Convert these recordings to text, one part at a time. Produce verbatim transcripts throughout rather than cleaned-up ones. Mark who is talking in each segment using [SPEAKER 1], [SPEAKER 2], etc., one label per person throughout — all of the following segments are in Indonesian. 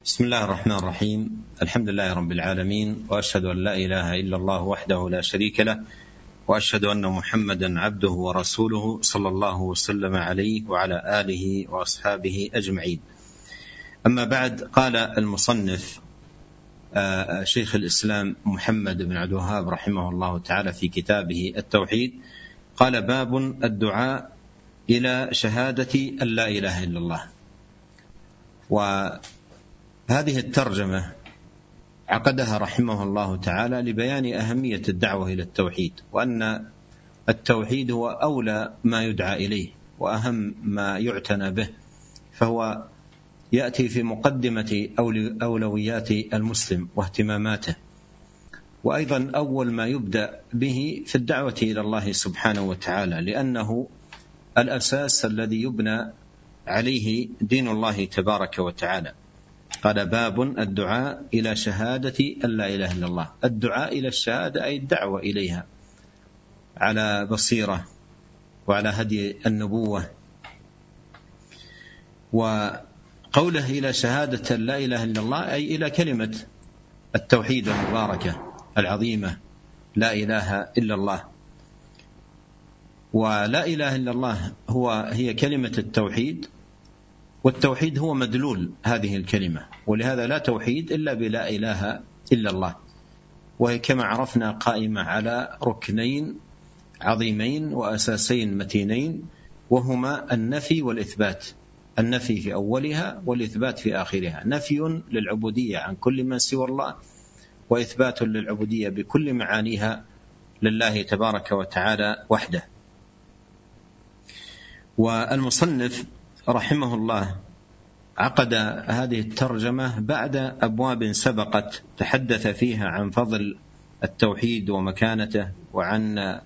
[SPEAKER 1] بسم الله الرحمن الرحيم. الحمد لله رب العالمين، وأشهد أن لا إله إلا الله وحده لا شريك له، وأشهد أن محمدا عبده ورسوله صلى الله وسلم عليه وعلى آله وأصحابه أجمعين. أما بعد، قال المصنف شيخ الإسلام محمد بن عبد الوهاب رحمه الله تعالى في كتابه التوحيد، قال: باب الدعاء إلى شهادة أن لا إله إلا الله. وهذه الترجمة عقدها رحمه الله تعالى لبيان أهمية الدعوة إلى التوحيد، وأن التوحيد هو أولى ما يدعى إليه وأهم ما يعتنى به، فهو يأتي في مقدمة أولويات المسلم واهتماماته، وأيضا أول ما يبدأ به في الدعوة إلى الله سبحانه وتعالى، لأنه الأساس الذي يبنى عليه دين الله تبارك وتعالى. قال: باب الدعاء إلى شهادة أن لا إله إلا الله. الدعاء إلى الشهادة أي الدعوة إليها على بصيرة وعلى هدي النبوة. وقوله إلى شهادة أن لا إله إلا الله أي إلى كلمة التوحيد المباركة العظيمة، لا إله إلا الله. ولا إله إلا الله هو هي كلمة التوحيد، والتوحيد هو مدلول هذه الكلمة، ولهذا لا توحيد إلا بلا إله إلا الله، وهي كما عرفنا قائمة على ركنين عظيمين وأساسين متينين، وهما النفي والإثبات. النفي في أولها والإثبات في آخرها. نفي للعبودية عن كل من سوى الله، وإثبات للعبودية بكل معانيها لله تبارك وتعالى وحده. والمصنف رحمه الله عقد هذه الترجمة بعد أبواب سبقت تحدث فيها عن فضل التوحيد ومكانته، وعن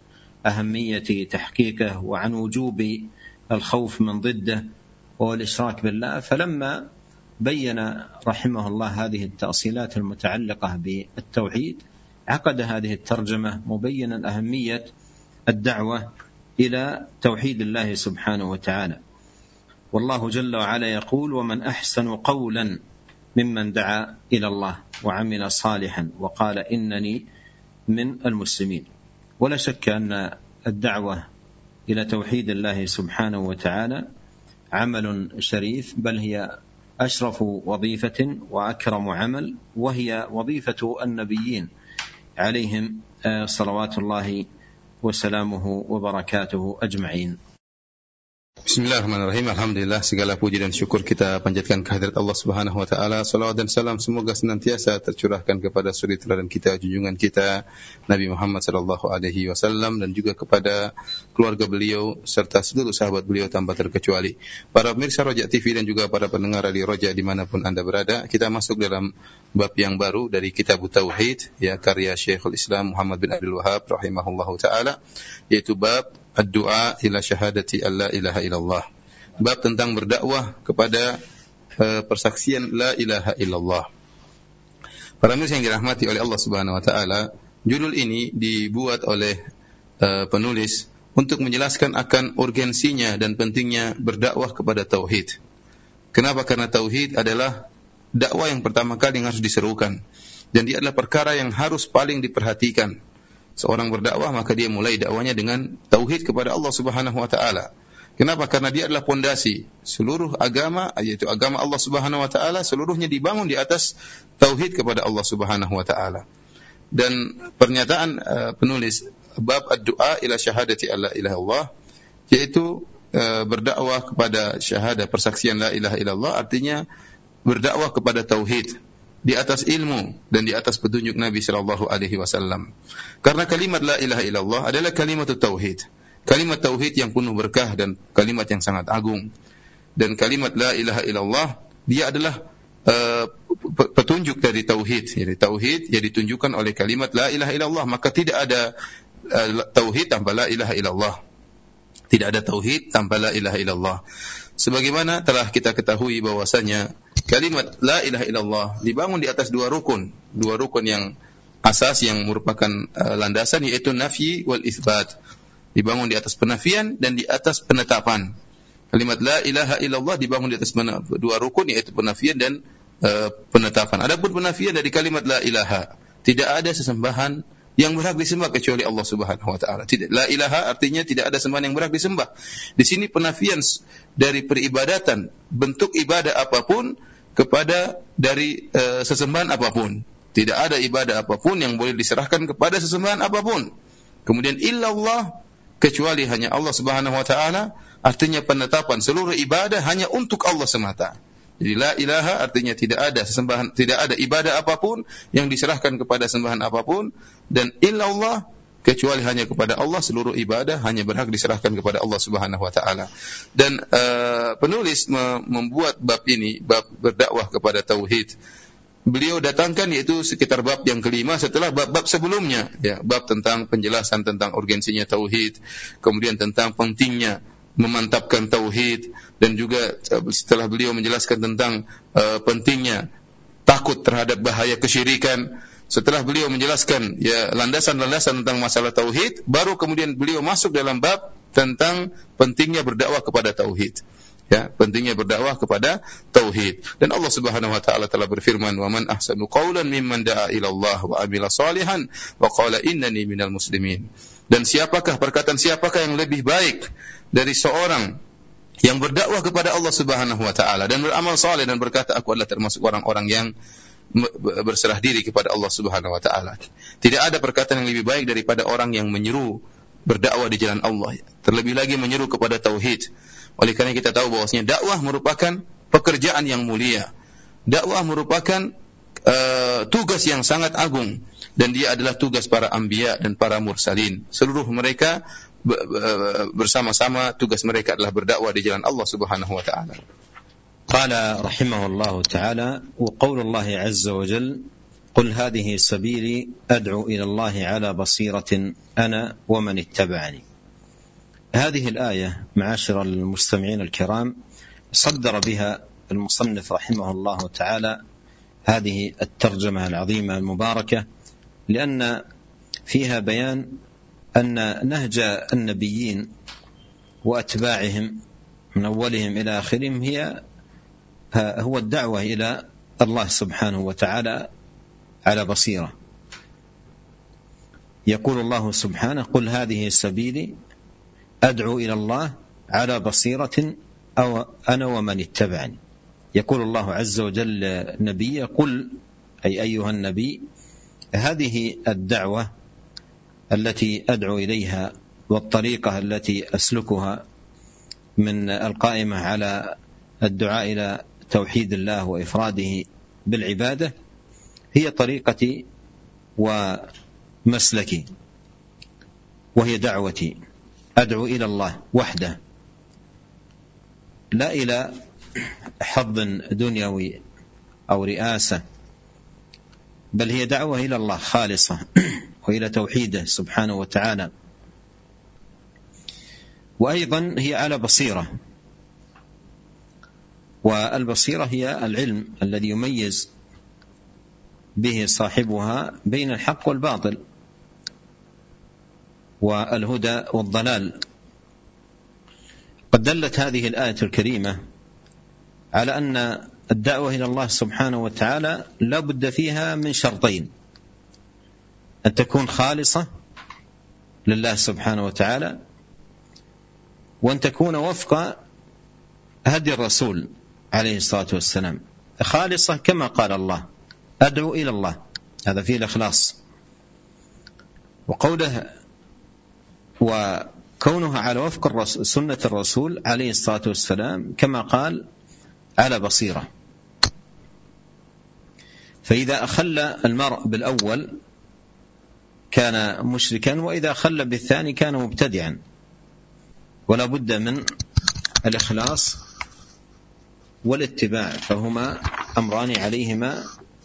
[SPEAKER 1] أهمية تحقيقه، وعن وجوب الخوف من ضده والإشراك بالله. فلما بين رحمه الله هذه التأصيلات المتعلقة بالتوحيد، عقد هذه الترجمة مبينا أهمية الدعوة إلى توحيد الله سبحانه وتعالى. والله جل وعلا يقول: ومن أحسن قولا ممن دعا إلى الله وعمل صالحا وقال إنني من المسلمين. ولا شك أن الدعوة إلى توحيد الله سبحانه وتعالى عمل شريف، بل هي أشرف وظيفة وأكرم عمل، وهي وظيفة النبيين عليهم صلوات الله وسلامه وبركاته أجمعين.
[SPEAKER 2] Bismillahirrahmanirrahim. Alhamdulillah, segala puji dan syukur kita panjatkan kehadirat Allah Subhanahu wa taala. Salawat dan salam semoga senantiasa tercurahkan kepada suri teladan kita, junjungan kita Nabi Muhammad sallallahu alaihi wasallam, dan juga kepada keluarga beliau serta seluruh sahabat beliau tanpa terkecuali. Para pemirsa Roja T V dan juga para pendengar Radio Roja dimanapun Anda berada, kita masuk dalam bab yang baru dari kitab Tauhid, ya, karya Syekhul Islam Muhammad bin Abdul Wahab rahimahullahu taala, yaitu bab ad-du'a ila syahadati an la ilaha illallah. Bab tentang berdakwah kepada uh, persaksian la ilaha illallah. Para pemirsa yang dirahmati oleh Allah Subhanahu wa taala, judul ini dibuat oleh uh, penulis untuk menjelaskan akan urgensinya dan pentingnya berdakwah kepada tauhid. Kenapa? Karena tauhid adalah dakwah yang pertama kali yang harus diserukan, dan dia adalah perkara yang harus paling diperhatikan. Seorang berdakwah, maka dia mulai dakwanya dengan tauhid kepada Allah Subhanahu wa taala. Kenapa? Karena dia adalah pondasi seluruh agama, yaitu agama Allah Subhanahu wa taala, seluruhnya dibangun di atas tauhid kepada Allah Subhanahu wa taala. Dan pernyataan uh, penulis bab ad-du'a ila syahadati alla ilaha illallah, yaitu uh, berdakwah kepada syahadah persaksian la ilaha illallah, artinya berdakwah kepada tauhid di atas ilmu dan di atas petunjuk Nabi sallallahu alaihi wasallam. Karena kalimat la ilaha illallah adalah kalimat tauhid. Kalimat tauhid yang penuh berkah dan kalimat yang sangat agung. Dan kalimat la ilaha illallah dia adalah uh, petunjuk dari tauhid. Jadi tauhid yang ditunjukkan oleh kalimat la ilaha illallah, maka tidak ada uh, tauhid tanpa la ilaha illallah. Tidak ada tauhid tanpa la ilaha illallah. Sebagaimana telah kita ketahui bahwasanya kalimat la ilaha illallah dibangun di atas dua rukun, dua rukun yang asas yang merupakan uh, landasan, yaitu nafi wal itsbat. Dibangun di atas penafian dan di atas penetapan. Kalimat la ilaha illallah dibangun di atas dua rukun, yaitu penafian dan uh, penetapan. Adapun penafian dari kalimat la ilaha, tidak ada sesembahan yang berhak disembah kecuali Allah Subhanahu wa taala. Tidak, la ilaha artinya tidak ada sembahan yang berhak disembah. Di sini penafian dari peribadatan, bentuk ibadah apapun kepada dari uh, sesembahan apapun. Tidak ada ibadah apapun yang boleh diserahkan kepada sesembahan apapun. Kemudian illallah, kecuali hanya Allah Subhanahu wa taala, artinya penetapan seluruh ibadah hanya untuk Allah semata. Jadi la ilaha artinya tidak ada sesembahan, tidak ada ibadah apapun yang diserahkan kepada sembahan apapun, dan illallah, kecuali hanya kepada Allah seluruh ibadah hanya berhak diserahkan kepada Allah Subhanahu wa taala. Dan uh, penulis membuat bab ini, bab berdakwah kepada tauhid, beliau datangkan yaitu sekitar bab yang kelima setelah bab-bab sebelumnya, ya, bab tentang penjelasan tentang urgensinya tauhid, kemudian tentang pentingnya memantapkan tauhid, dan juga setelah beliau menjelaskan tentang uh, pentingnya takut terhadap bahaya kesyirikan, setelah beliau menjelaskan ya landasan-landasan tentang masalah tauhid, baru kemudian beliau masuk dalam bab tentang pentingnya berdakwah kepada tauhid. Ya, pentingnya berdakwah kepada tauhid. Dan Allah Subhanahu wa taala telah berfirman, "Wa man ahsanu qawlan mimman da'a ila Allah wa amila salihan wa qala innani minal muslimin." Dan siapakah perkataan siapakah yang lebih baik dari seorang yang berdakwah kepada Allah Subhanahu wa taala dan beramal saleh dan berkata aku adalah termasuk orang-orang yang berserah diri kepada Allah Subhanahu wa taala. Tidak ada perkataan yang lebih baik daripada orang yang menyeru berdakwah di jalan Allah, terlebih lagi menyeru kepada tauhid. Oleh karena kita tahu bahwasanya dakwah merupakan pekerjaan yang mulia. Dakwah merupakan uh, tugas yang sangat agung, dan dia adalah tugas para anbiya dan para mursalin. Seluruh mereka bersama-sama tugas mereka adalah berdakwah di jalan Allah Subhanahu wa taala.
[SPEAKER 1] Qala rahimahullahu taala, wa qaulu Allah azza wa jalla, qul hadhihi sabili ad'u ila Allah ala basiratin ana wa man ittaba'ani. هذه الآية معاشر المستمعين الكرام صدر بها المصنف رحمه الله تعالى هذه الترجمة العظيمة المباركة، لأن فيها بيان أن نهج النبيين وأتباعهم من أولهم إلى آخرهم هي هو الدعوة إلى الله سبحانه وتعالى على بصيرة. يقول الله سبحانه قل هذه سبيلي أدعو إلى الله على بصيرة أو أنا ومن اتبعني. يقول الله عز وجل نبي قل أي أيها النبي هذه الدعوة التي أدعو إليها والطريقة التي أسلكها من القائمة على الدعاء إلى توحيد الله وإفراده بالعبادة هي طريقتي ومسلكي، وهي دعوتي، أدعو إلى الله وحده لا إلى حظ دنيوي أو رئاسة، بل هي دعوة إلى الله خالصة وإلى توحيده سبحانه وتعالى. وأيضا هي على بصيرة، والبصيرة هي العلم الذي يميز به صاحبها بين الحق والباطل والهدى والضلال. قد دلت هذه الآية الكريمة على أن الدعوة إلى الله سبحانه وتعالى لا بد فيها من شرطين: أن تكون خالصة لله سبحانه وتعالى، وأن تكون وفق هدي الرسول عليه الصلاة والسلام. خالصة كما قال الله أدعو إلى الله، هذا فيه الإخلاص، وقوله وكونها على وفق سنة الرسول عليه الصلاة والسلام كما قال على بصيرة. فإذا أخل المرء بالأول كان مشركا، وإذا أخل بالثاني كان مبتدعا. ولا بد من الإخلاص والاتباع، فهما أمران عليهما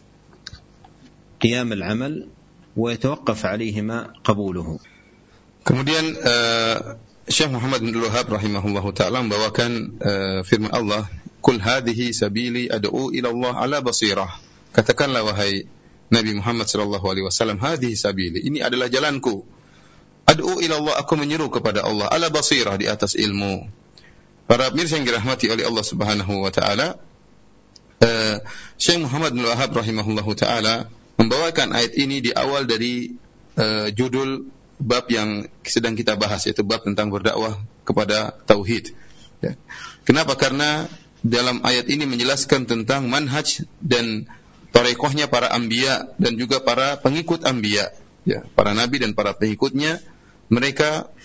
[SPEAKER 1] قيام العمل ويتوقف عليهما قبوله.
[SPEAKER 2] Kemudian uh, Syekh Muhammad bin Abdul Wahhab rahimahullahu taala membawakan uh, firman Allah, "Qul hadhihi sabili ad'u ila Allah ala basirah." Katakanlah wahai Nabi Muhammad sallallahu alaihi wasallam, hadhihi sabili, ini adalah jalanku. Ad'u ila Allah, aku menyeru kepada Allah ala basirah, di atas ilmu. Para pemirsa yang dirahmati oleh Allah Subhanahu wa taala, uh, Syekh Muhammad bin Wahab rahimahullahu taala membawakan ayat ini di awal dari uh, judul bab yang sedang kita bahas, yaitu bab tentang berdakwah kepada tauhid. Ya. Kenapa? Karena dalam ayat ini menjelaskan tentang manhaj dan tarekohnya para anbiya dan juga para pengikut anbiya, ya, para nabi dan para pengikutnya. Mereka,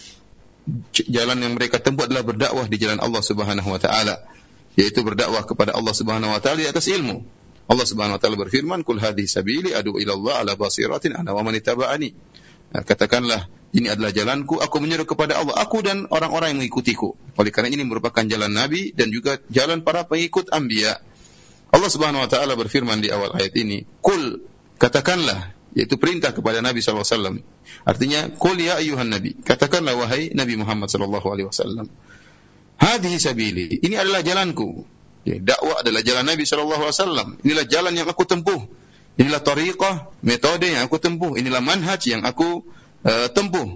[SPEAKER 2] jalan yang mereka tempuh adalah berdakwah di jalan Allah Subhanahu wa taala, yaitu berdakwah kepada Allah Subhanahu wa taala di atas ilmu. Allah Subhanahu wa taala berfirman, "Qul hadhihi sabili ad'u ila Allah ala basiratin ana wa man ittaba'ani." Nah, katakanlah, ini adalah jalanku, aku menyeru kepada Allah, aku dan orang-orang yang mengikutiku. Oleh karena ini merupakan jalan Nabi dan juga jalan para pengikut anbiya. Allah Subhanahu wa taala berfirman di awal ayat ini, "Qul," katakanlah, yaitu perintah kepada Nabi sallallahu alaihi wasallam. Artinya, "Qul ya ayyuhan nabi," katakanlah wahai Nabi Muhammad sallallahu alaihi wasallam. "Hadhihi sabili," ini adalah jalanku. Ya, dakwah adalah jalan Nabi sallallahu alaihi wasallam. Inilah jalan yang aku tempuh. Inilah tariqah, metode yang aku tempuh. Inilah manhaj yang aku uh, tempuh.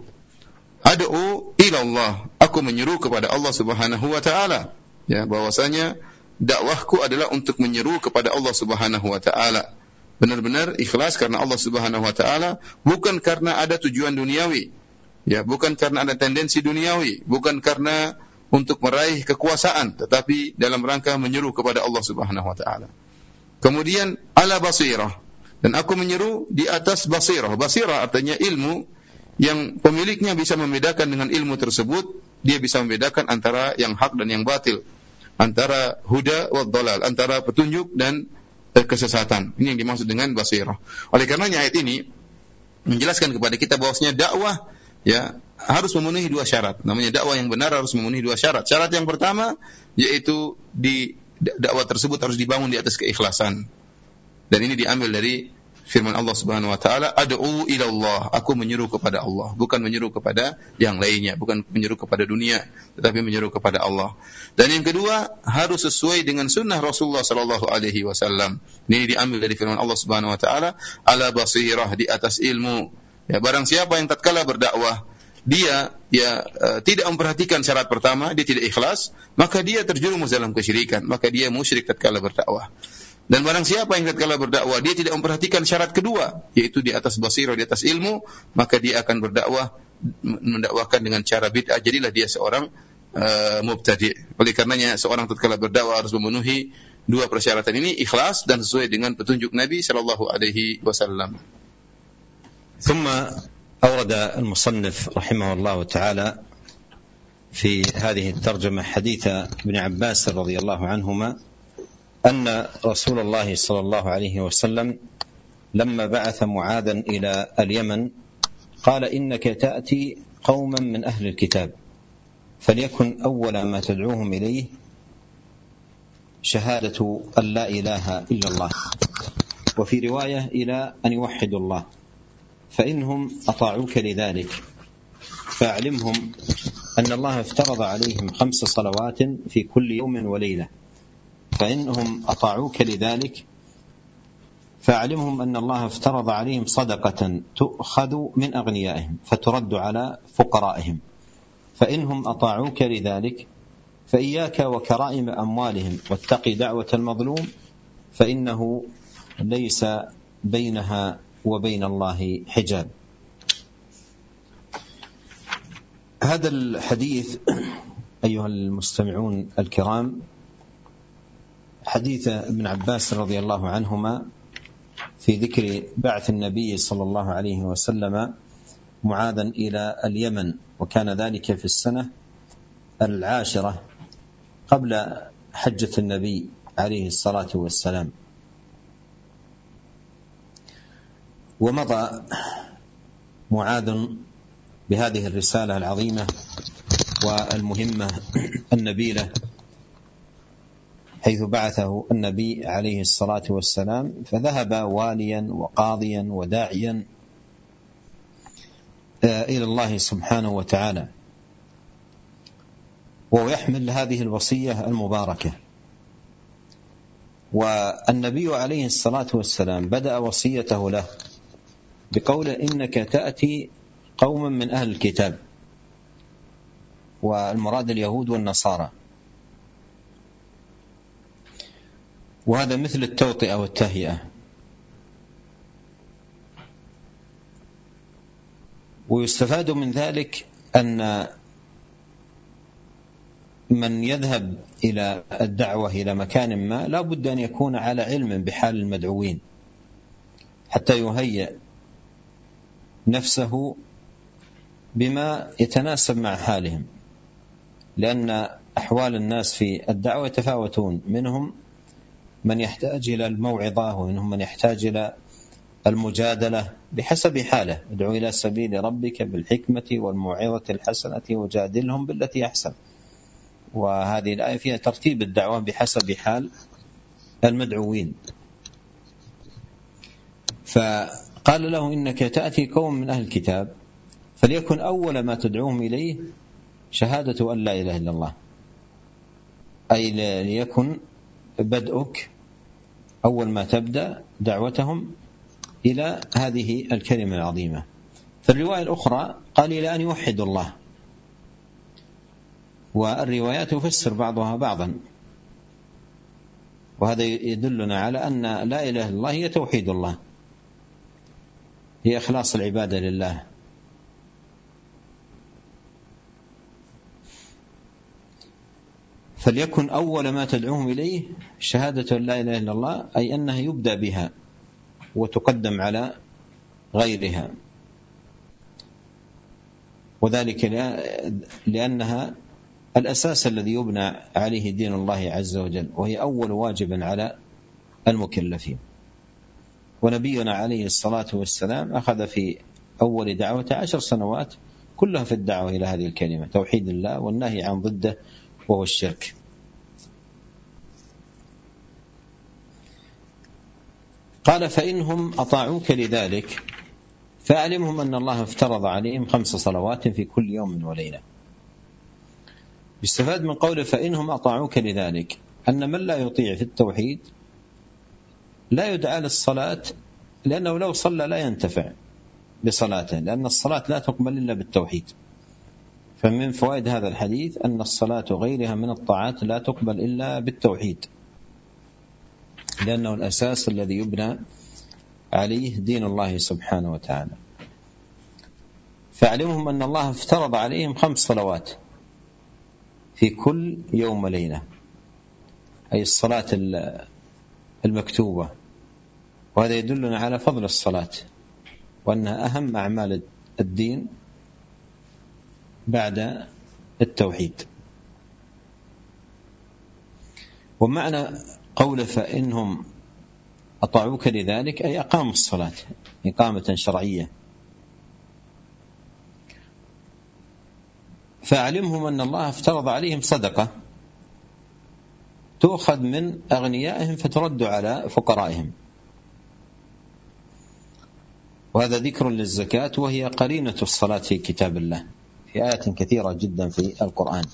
[SPEAKER 2] Ad'u ila Allah, aku menyeru kepada Allah Subhanahu wa taala. Ya, bahwasanya dakwahku adalah untuk menyeru kepada Allah Subhanahu wa taala. Benar-benar ikhlas karena Allah Subhanahu wa taala, bukan karena ada tujuan duniawi. Ya, bukan karena ada tendensi duniawi, bukan karena untuk meraih kekuasaan, tetapi dalam rangka menyeru kepada Allah Subhanahu wa taala. Kemudian ala basirah, dan aku menyeru di atas basirah. Basirah artinya ilmu yang pemiliknya bisa membedakan dengan ilmu tersebut, dia bisa membedakan antara yang hak dan yang batil, antara huda wa dhalal, antara petunjuk dan eh, kesesatan. Ini yang dimaksud dengan basirah. Oleh karenanya ayat ini menjelaskan kepada kita bahwasanya dakwah, ya, harus memenuhi dua syarat. Namanya dakwah yang benar harus memenuhi dua syarat. Syarat yang pertama yaitu di dakwah tersebut harus dibangun di atas keikhlasan. Dan ini diambil dari firman Allah Subhanahu wa taala, "Ad'u ila Allah," aku menyeru kepada Allah, bukan menyeru kepada yang lainnya, bukan menyeru kepada dunia, tetapi menyeru kepada Allah. Dan yang kedua, harus sesuai dengan sunnah Rasulullah sallallahu alaihi wasallam. Ini diambil dari firman Allah Subhanahu wa taala, "Ala basirah," di atas ilmu. Ya, barang siapa yang tatkala berdakwah dia ya uh, tidak memperhatikan syarat pertama, dia tidak ikhlas, maka dia terjerumus dalam kesyirikan, maka dia musyrik tatkala berdakwah. Dan barang siapa yang tatkala berdakwah dia tidak memperhatikan syarat kedua, yaitu di atas basirah, di atas ilmu, maka dia akan berdakwah mendakwahkan dengan cara bid'ah, jadilah dia seorang uh, mubtadi'. Oleh karenanya seorang tatkala berdakwah harus memenuhi dua persyaratan ini, ikhlas dan sesuai dengan petunjuk Nabi sallallahu alaihi wasallam.
[SPEAKER 1] ثم أورد المصنف رحمه الله تعالى في هذه الترجمة حديث ابن عباس رضي الله عنهما أن رسول الله صلى الله عليه وسلم لما بعث معاذا إلى اليمن قال: إنك تأتي قوما من أهل الكتاب فليكن أول ما تدعوهم إليه شهادة أن لا إله إلا الله، وفي رواية إلى أن يوحدوا الله، فإنهم أطاعوك لذلك فأعلمهم أن الله افترض عليهم خمس صلوات في كل يوم وليلة، فإنهم أطاعوك لذلك فأعلمهم أن الله افترض عليهم صدقة تؤخذ من أغنيائهم فترد على فقرائهم، فإنهم أطاعوك لذلك فإياك وكرائم أموالهم واتقي دعوة المظلوم فإنه ليس بينها وبين الله حجاب. هذا الحديث أيها المستمعون الكرام حديث ابن عباس رضي الله عنهما في ذكر بعث النبي صلى الله عليه وسلم معاذا إلى اليمن، وكان ذلك في السنة العاشرة قبل حجة النبي عليه الصلاة والسلام. ومضى معاذ بهذه الرسالة العظيمة والمهمة النبيلة حيث بعثه النبي عليه الصلاة والسلام، فذهب واليا وقاضيا وداعيا إلى الله سبحانه وتعالى، وهو يحمل هذه الوصية المباركة. والنبي عليه الصلاة والسلام بدأ وصيته له بقول: إنك تأتي قوما من أهل الكتاب، والمراد اليهود والنصارى. وهذا مثل التوطئة والتهيئة. ويستفاد من ذلك أن من يذهب إلى الدعوة إلى مكان ما لا بد أن يكون على علم بحال المدعوين حتى يهيئ نفسه بما يتناسب مع حالهم، لأن أحوال الناس في الدعوة يتفاوتون، منهم من يحتاج إلى الموعظة ومنهم من يحتاج إلى المجادلة بحسب حاله. ادعو إلى سبيل ربك بالحكمة والموعظة الحسنة وجادلهم بالتي أحسن. وهذه الآية فيها ترتيب الدعوة بحسب حال المدعوين. فقال له إنك تأتي قوم من أهل الكتاب فليكن أول ما تدعوهم إليه شهادة أن لا إله إلا الله، أي ليكن بدءك أول ما تبدأ دعوتهم إلى هذه الكلمة العظيمة. في الرواية الأخرى قال إلى أن يوحدوا الله، والروايات يفسر بعضها بعضا، وهذا يدلنا على أن لا إله إلا الله هي توحيد الله، هي إخلاص العبادة لله. فليكن أول ما تدعوهم إليه شهادة لا إله إلا الله، أي أنها يبدأ بها وتقدم على غيرها، وذلك لأنها الأساس الذي يبنى عليه دين الله عز وجل، وهي أول واجب على المكلفين. ونبينا عليه الصلاة والسلام أخذ في أول دعوة عشر سنوات كلها في الدعوة إلى هذه الكلمة توحيد الله والنهي عن ضده وهو الشرك. قال فإنهم أطاعوك لذلك فأعلمهم أن الله افترض عليهم خمس صلوات في كل يوم وليلة. يستفاد من قوله فإنهم أطاعوك لذلك أن من لا يطيع في التوحيد لا يدعى للصلاة، لأنه لو صلى لا ينتفع بصلاته، لأن الصلاة لا تقبل إلا بالتوحيد. فمن فوائد هذا الحديث أن الصلاة وغيرها من الطاعات لا تقبل إلا بالتوحيد، لأنه الأساس الذي يبنى عليه دين الله سبحانه وتعالى. فاعلمهم أن الله افترض عليهم خمس صلوات في كل يوم وليلة، أي الصلاة المكتوبة، وهذا يدلنا على فضل الصلاة وأنها أهم أعمال الدين بعد التوحيد. ومعنى قول فإنهم أطاعوك لذلك أي أقاموا الصلاة إقامة شرعية. فأعلمهم أن الله افترض عليهم صدقة تؤخذ من أغنيائهم فترد على فقرائهم، وهذا ذكر للزكاة وهي قرينة الصلاة في كتاب الله في آيات كثيرة جدا في القرآن.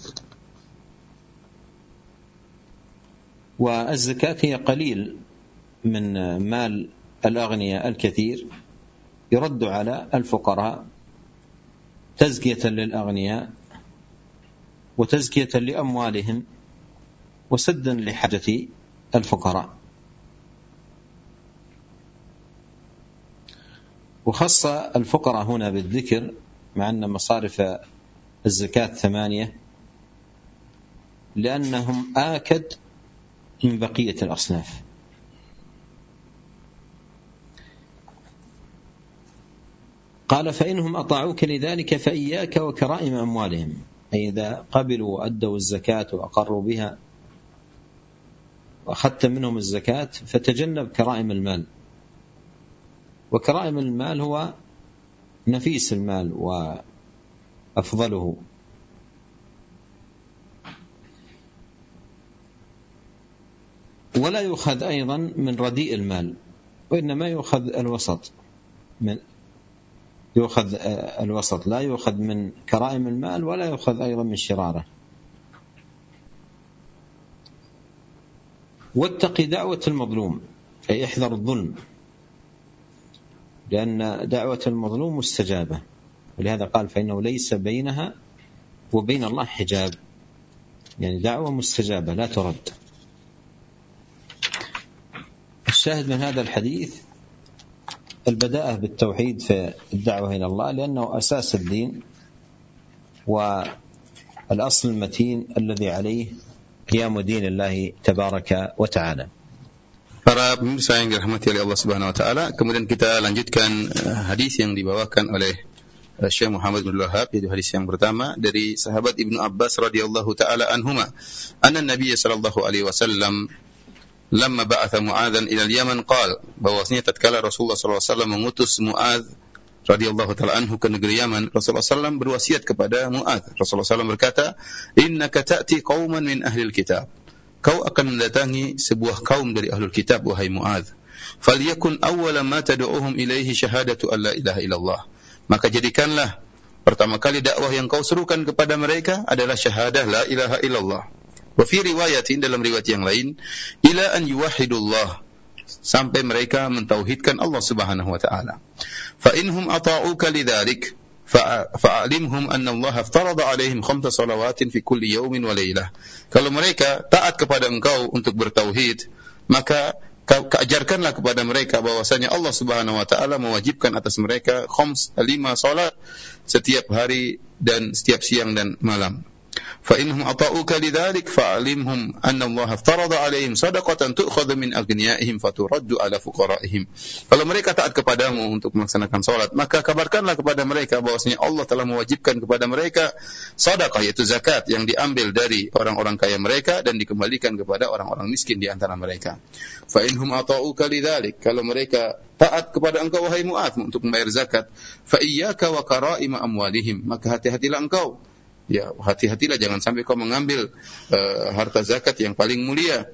[SPEAKER 1] والزكاة هي قليل من مال الأغنياء الكثير يرد على الفقراء تزكية للأغنياء وتزكية لأموالهم وسدا لحاجة الفقراء. وخص الفقراء هنا بالذكر مع أن مصارف الزكاة ثمانية لأنهم آكد من بقية الأصناف. قال فإنهم أطاعوك لذلك فإياك وكرائم أموالهم، أي إذا قبلوا وأدوا الزكاة وأقروا بها وأخذت منهم الزكاة فتجنب كرائم المال. وكرائم المال هو نفيس المال وأفضله، ولا يؤخذ أيضا من رديء المال، وإنما يؤخذ الوسط، من يؤخذ الوسط، لا يؤخذ من كرائم المال ولا يؤخذ أيضا من شراره. واتق دعوة المظلوم، أي احذر الظلم، لأن دعوة المظلوم مستجابة، ولهذا قال فإنه ليس بينها وبين الله حجاب، يعني دعوة مستجابة لا ترد. الشاهد من هذا الحديث البداءة بالتوحيد في الدعوة إلى الله لأنه أساس الدين والأصل المتين الذي عليه قيام دين الله تبارك وتعالى.
[SPEAKER 2] Para pemirsa yang dirahmati oleh Allah Subhanahu wa taala, kemudian kita lanjutkan hadis yang dibawakan oleh Syekh Muhammad bin Wahab, yaitu hadis yang pertama dari sahabat Ibnu Abbas radhiyallahu taala anhuma, anna Nabiy sallallahu alaihi wasallam lamma ba'atha Mu'adzan ila al-Yaman qala, bahwasanya tatkala Rasulullah sallallahu alaihi wasallam mengutus Mu'adz radhiyallahu taala anhu ke negeri Yaman, Rasulullah sallallahu alaihi wasallam berwasiat kepada Mu'adz. Rasulullah sallallahu alaihi wasallam berkata, innaka ta'ti qauman min ahli al-kitab, kau akan mendatangi sebuah kaum dari ahlul kitab wahai Mu'adz. Falyakun awwala ma tad'uuhum ilaihi syahadatu alla ilaha illallah, maka jadikanlah pertama kali dakwah yang kau serukan kepada mereka adalah syahadah la ilaha illallah. Wa fi riwayatin, dalam riwayat yang lain, ila an yuwahhidullah, sampai mereka mentauhidkan Allah Subhanahu wa taala. Fa inhum ata'uka lidzalik fa'alimhum anna Allah aftarada alaihim khamsa salawatin fi kulli yawmin wa lailah. Kalau mereka taat kepada engkau untuk bertauhid, maka ajarkanlah kepada mereka bahwasanya Allah Subhanahu wa taala mewajibkan atas mereka khams, lima salat setiap hari dan setiap siang dan malam. Fa innahum ata'uka lidzalik fa'alimhum anna Allah aftarada alaihim shadaqatan tu'khadhu min aghniyaihim faturaddu ala fuqaraihim. Kalau mereka taat kepadamu untuk melaksanakan salat, maka kabarkanlah kepada mereka bahwasanya Allah telah mewajibkan kepada mereka sedekah, yaitu zakat, yang diambil dari orang-orang kaya mereka dan dikembalikan kepada orang-orang miskin di antara mereka. Fa innahum ata'uka lidzalik, kalau mereka taat kepada engkau wahai Mu'adz untuk membayar zakat, fa iyyaka wa qara'ima amwalihim, maka hati-hatilah engkau, ya, hati-hatilah jangan sampai kau mengambil uh, harta zakat yang paling mulia.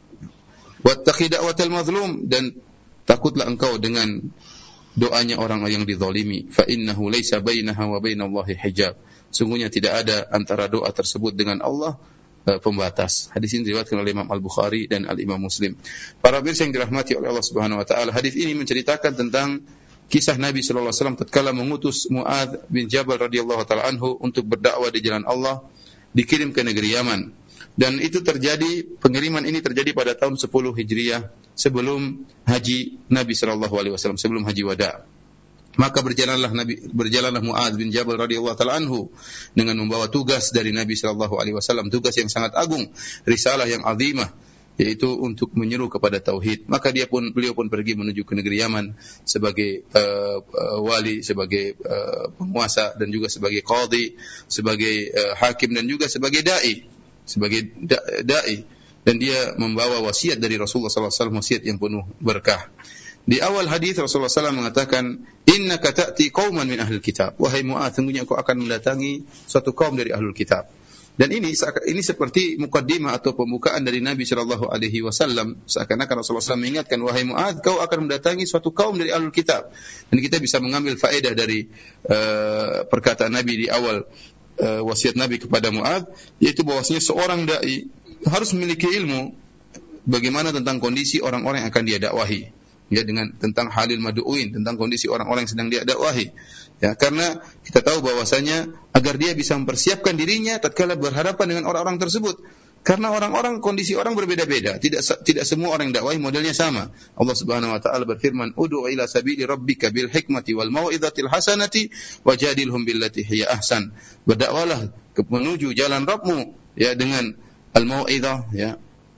[SPEAKER 2] Wattaqi da'watal mazlum, dan takutlah engkau dengan doanya orang yang dizalimi. Fa innahu laisa bainaha wa bainallahi hijab, sungguhnya tidak ada antara doa tersebut dengan Allah uh, pembatas. Hadis ini diriwayatkan oleh Imam Al-Bukhari dan Al-Imam Muslim. Para pemirsa yang dirahmati oleh Allah Subhanahu wa taala, hadis ini menceritakan tentang kisah Nabi sallallahu alaihi wasallam tatkala mengutus Mu'adz bin Jabal radhiyallahu taala anhu untuk berdakwah di jalan Allah, dikirim ke negeri Yaman. Dan itu terjadi, pengiriman ini terjadi pada tahun sepuluh Hijriah, sebelum haji Nabi sallallahu alaihi wasallam, sebelum haji wada. Maka berjalanlah Nabi berjalanlah Mu'adz bin Jabal radhiyallahu taala anhu dengan membawa tugas dari Nabi sallallahu alaihi wasallam, tugas yang sangat agung, risalah yang azimah, yaitu untuk menyeru kepada tauhid. Maka dia pun beliau pun pergi menuju ke negeri Yaman sebagai uh, uh, wali, sebagai uh, penguasa, dan juga sebagai qadhi, sebagai uh, hakim, dan juga sebagai dai, sebagai da- dai. Dan dia membawa wasiat dari Rasulullah sallallahu alaihi wasallam, wasiat yang penuh berkah. Di awal hadis Rasulullah sallallahu alaihi wasallam mengatakan, innaka ta'ti qauman min ahlil kitab, wahai Mu'adz, sungguhnya engkau akan mendatangi suatu kaum dari ahlul kitab. Dan ini ini seperti mukaddimah atau pembukaan dari Nabi sallallahu alaihi wasallam, seakan-akan Rasulullah sallallahu alaihi wasallam mengingatkan, wahai Mu'adz, kau akan mendatangi suatu kaum dari ahlul kitab. Dan kita bisa mengambil faedah dari uh, perkataan Nabi di awal uh, wasiat Nabi kepada Mu'adz, yaitu bahwasanya seorang dai harus memiliki ilmu bagaimana tentang kondisi orang-orang yang akan dia dakwahi, ya, dengan tentang halil mad'uin, tentang kondisi orang-orang yang sedang dia dakwahi. Ya, karena kita tahu bahwasanya agar dia bisa mempersiapkan dirinya tatkala berhadapan dengan orang-orang tersebut. Karena orang-orang, kondisi orang berbeda-beda, tidak tidak semua orang yang dakwahi modelnya sama. Allah Subhanahu wa taala berfirman, ud'u ila sabili rabbika bil hikmati wal mau'izatil hasanati wajadilhum billati hiya ahsan. Berdakwalah menuju jalan Rabbmu, ya, dengan al mau'izah, ya,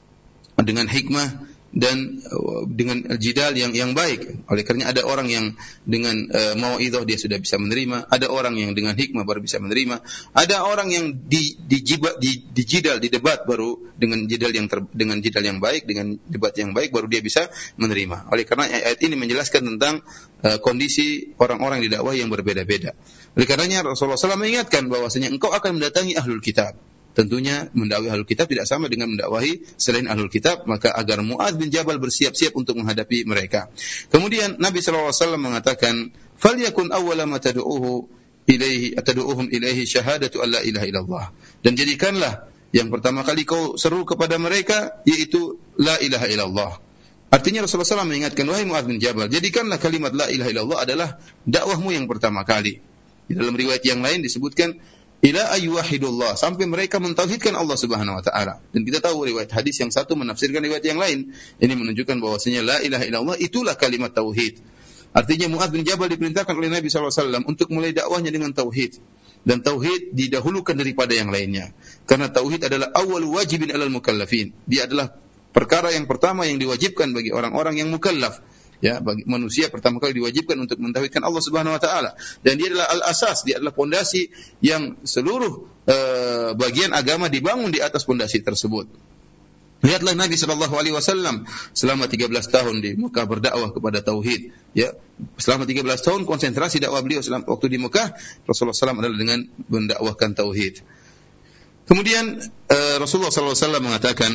[SPEAKER 2] dengan hikmah dan dengan jidal yang yang baik. Oleh kerana ada orang yang dengan uh, mau'izah dia sudah bisa menerima, ada orang yang dengan hikmah baru bisa menerima, ada orang yang di di, di, di jidal, di debat baru dengan jidal yang ter, dengan jidal yang baik, dengan debat yang baik baru dia bisa menerima. Oleh kerana ayat ini menjelaskan tentang uh, kondisi orang-orang di dakwah yang berbeda-beda. Oleh karenanya Rasulullah sallallahu alaihi wasallam mengingatkan bahwasanya engkau akan mendatangi ahlul kitab. Tentunya mendakwahi ahlul kitab tidak sama dengan mendakwahi selain ahlul kitab, maka agar Mu'adz bin Jabal bersiap-siap untuk menghadapi mereka. Kemudian Nabi sallallahu alaihi wasallam mengatakan, "Falyakun awwala ma tad'uuhu ilaihi atad'uuhum ilaihi syahadatu alla ilaha illallah." Dan jadikanlah yang pertama kali kau seru kepada mereka yaitu la ilaha illallah. Artinya Rasulullah sallallahu alaihi wasallam mengingatkan, wahai Mu'adz bin Jabal, jadikanlah kalimat la ilaha illallah adalah dakwahmu yang pertama kali. Di dalam riwayat yang lain disebutkan ila ayyuhidullah, sampai mereka mentauhidkan Allah Subhanahu wa taala. Dan kita tahu riwayat hadis yang satu menafsirkan riwayat yang lain. Ini menunjukkan bahwasanya la ilaha illallah itulah kalimat tauhid. Artinya Mu'adz bin Jabal diperintahkan oleh Nabi sallallahu alaihi wasallam untuk mulai dakwahnya dengan tauhid. Dan tauhid didahulukan daripada yang lainnya. Karena tauhid adalah awal wajibin alal mukallafin. Dia adalah perkara yang pertama yang diwajibkan bagi orang-orang yang mukallaf. Ya, bagi manusia pertama kali diwajibkan untuk mentauhidkan Allah Subhanahu wa taala, dan dia adalah al-asas, dia adalah pondasi yang seluruh uh, bagian agama dibangun di atas pondasi tersebut. Lihatlah Nabi sallallahu alaihi wasallam selama tiga belas tahun di Mekah berdakwah kepada tauhid, ya. Selama tiga belas tahun konsentrasi dakwah beliau selama waktu di Mekah, Rasulullah sallallahu alaihi wasallam adalah dengan mendakwahkan tauhid. Kemudian uh, Rasulullah sallallahu alaihi wasallam mengatakan,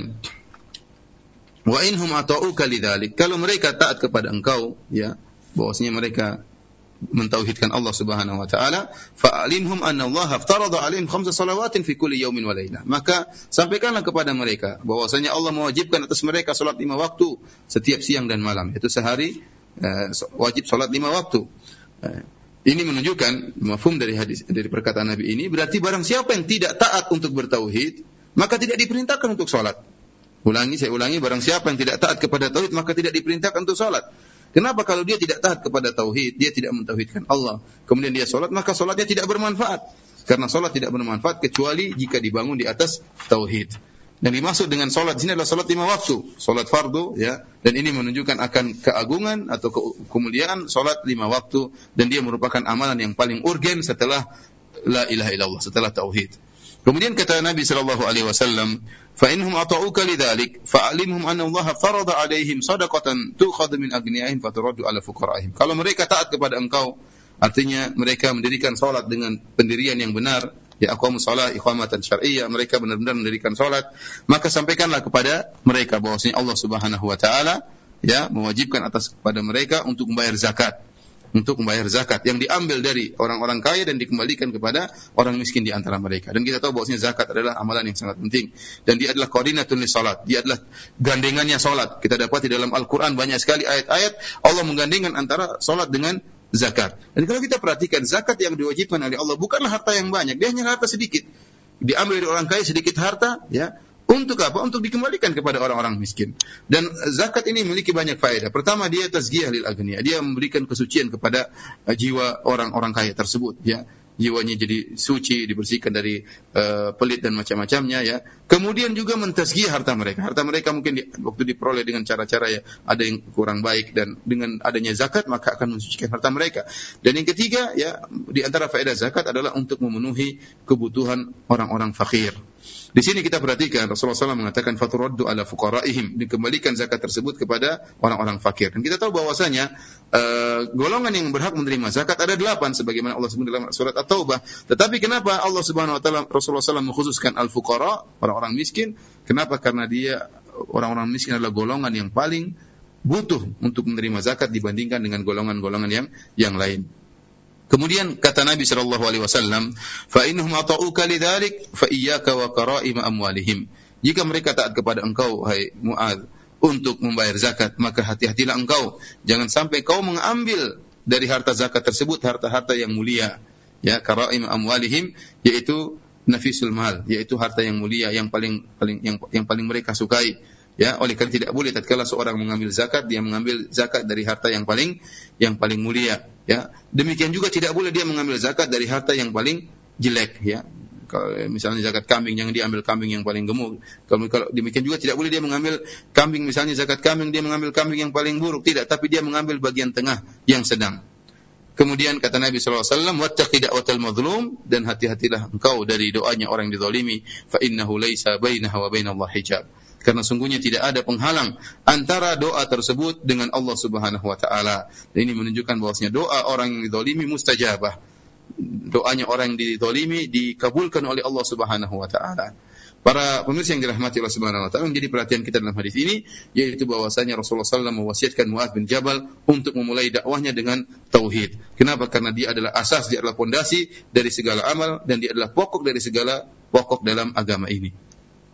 [SPEAKER 2] wa inhum ata'uka lidzalik, kalau mereka taat kepada engkau, ya, bahwasanya mereka mentauhidkan Allah Subhanahu wa taala, fa'alimhum anna Allah aftarada 'alaihim khamsa salawatin fi kulli yawmin wa lailah, maka sampaikanlah kepada mereka bahwasanya Allah mewajibkan atas mereka salat lima waktu setiap siang dan malam, yaitu sehari uh, wajib salat lima waktu. Uh, ini menunjukkan mafhum dari hadis, dari perkataan Nabi ini, berarti barang siapa yang tidak taat untuk bertauhid, maka tidak diperintahkan untuk salat. Ulangi, saya ulangi, barang siapa yang tidak taat kepada tauhid maka tidak diperintahkan untuk salat. Kenapa? Kalau dia tidak taat kepada tauhid, dia tidak mentauhidkan Allah, kemudian dia salat, maka salatnya tidak bermanfaat. Karena salat tidak bermanfaat kecuali jika dibangun di atas tauhid. Dan dimaksud dengan salat di sini adalah salat lima waktu, salat fardu, ya. Dan ini menunjukkan akan keagungan atau ke- kemuliaan salat lima waktu, dan dia merupakan amalan yang paling urgen setelah la ilaha illallah, setelah tauhid. Kemudian kata Nabi sallallahu alaihi wasallam, fa inhum ata'uka lidzalik fa'alimhum anna Allah farada 'alaihim shadaqatan tu'khadhu min aghniyaihim faturaddu 'ala fuqara'ihim. Kalau mereka taat kepada engkau, artinya mereka mendirikan salat dengan pendirian yang benar, ya, aqamus shalah iqamatan syar'iyyah, mereka benar-benar mendirikan salat, maka sampaikanlah kepada mereka bahwasanya Allah Subhanahu wa taala, ya, mewajibkan atas kepada mereka untuk membayar zakat. Untuk membayar zakat yang diambil dari orang-orang kaya dan dikembalikan kepada orang miskin di antara mereka. Dan kita tahu bahwasanya zakat adalah amalan yang sangat penting, dan dia adalah qadinatun lis salat, dia adalah gandengannya salat. Kita dapat di dalam Al-Qur'an banyak sekali ayat-ayat Allah menggandengkan antara salat dengan zakat. Dan kalau kita perhatikan, zakat yang diwajibkan oleh Allah bukanlah harta yang banyak, dia hanya harta sedikit. Diambil dari orang kaya sedikit harta, ya. Untuk apa? Untuk dikembalikan kepada orang-orang miskin. Dan zakat ini memiliki banyak faedah. Pertama, dia tazkiyah lil agniya. Dia memberikan kesucian kepada uh, jiwa orang-orang kaya tersebut, ya. Jiwanya jadi suci, dibersihkan dari uh, pelit dan macam-macamnya, ya. Kemudian juga mentazkiyah harta mereka. Harta mereka mungkin di, waktu diperoleh dengan cara-cara, ya, ada yang kurang baik, dan dengan adanya zakat maka akan mensucikan harta mereka. Dan yang ketiga, ya, di antara faedah zakat adalah untuk memenuhi kebutuhan orang-orang fakir. Di sini kita perhatikan Rasulullah shallallahu alaihi wasallam mengatakan faturaddu ala fuqaraihim, dikembalikan zakat tersebut kepada orang-orang fakir. Dan kita tahu bahwasanya uh, golongan yang berhak menerima zakat ada delapan sebagaimana Allah sebut dalam surat At-Taubah. Tetapi kenapa Allah Subhanahu wa taala Rasulullah shallallahu alaihi wasallam mengkhususkan al-fuqara, orang-orang miskin? Kenapa? Karena dia orang-orang miskin adalah golongan yang paling butuh untuk menerima zakat dibandingkan dengan golongan-golongan yang yang lain. Kemudian kata Nabi sallallahu alaihi wasallam, fa innahum ata'uka lidzalik fa iyyaka wa qara'im amwalihim. Jika mereka taat kepada engkau, hai Mu'adz, untuk membayar zakat, maka hati-hatilah engkau, jangan sampai kau mengambil dari harta zakat tersebut harta-harta yang mulia, ya, qara'im amwalihim, yaitu nafisul mal, yaitu harta yang mulia, yang paling paling yang yang paling mereka sukai. Ya, oleh karena tidak boleh tatkala seorang mengambil zakat, dia mengambil zakat dari harta yang paling yang paling mulia, ya. Demikian juga tidak boleh dia mengambil zakat dari harta yang paling jelek, ya. Kalau misalnya zakat kambing, jangan diambil kambing yang paling gemuk. Kalau, kalau demikian juga tidak boleh dia mengambil kambing, misalnya zakat kambing, dia mengambil kambing yang paling buruk, tidak, tapi dia mengambil bagian tengah yang sedang. Kemudian kata Nabi sallallahu alaihi wasallam, wattaqi da'watal mazlum, dan hati-hatilah engkau dari doanya orang yang dizalimi, fa innahu laisa bainahu wa bainallahi hijab. Karena sungguhnya tidak ada penghalang antara doa tersebut dengan Allah Subhanahu wa taala. Dan ini menunjukkan bahwasanya doa orang yang dizalimi mustajabah. Doanya orang yang dizalimi dikabulkan oleh Allah Subhanahu wa taala. Para pemirsa yang dirahmati Allah Subhanahu wa taala, menjadi perhatian kita dalam hadis ini yaitu bahwasanya Rasulullah sallallahu alaihi wasallam mewasiatkan Mu'adz bin Jabal untuk memulai dakwahnya dengan tauhid. Kenapa? Karena dia adalah asas, dia adalah pondasi dari segala amal, dan dia adalah pokok dari segala pokok dalam agama ini.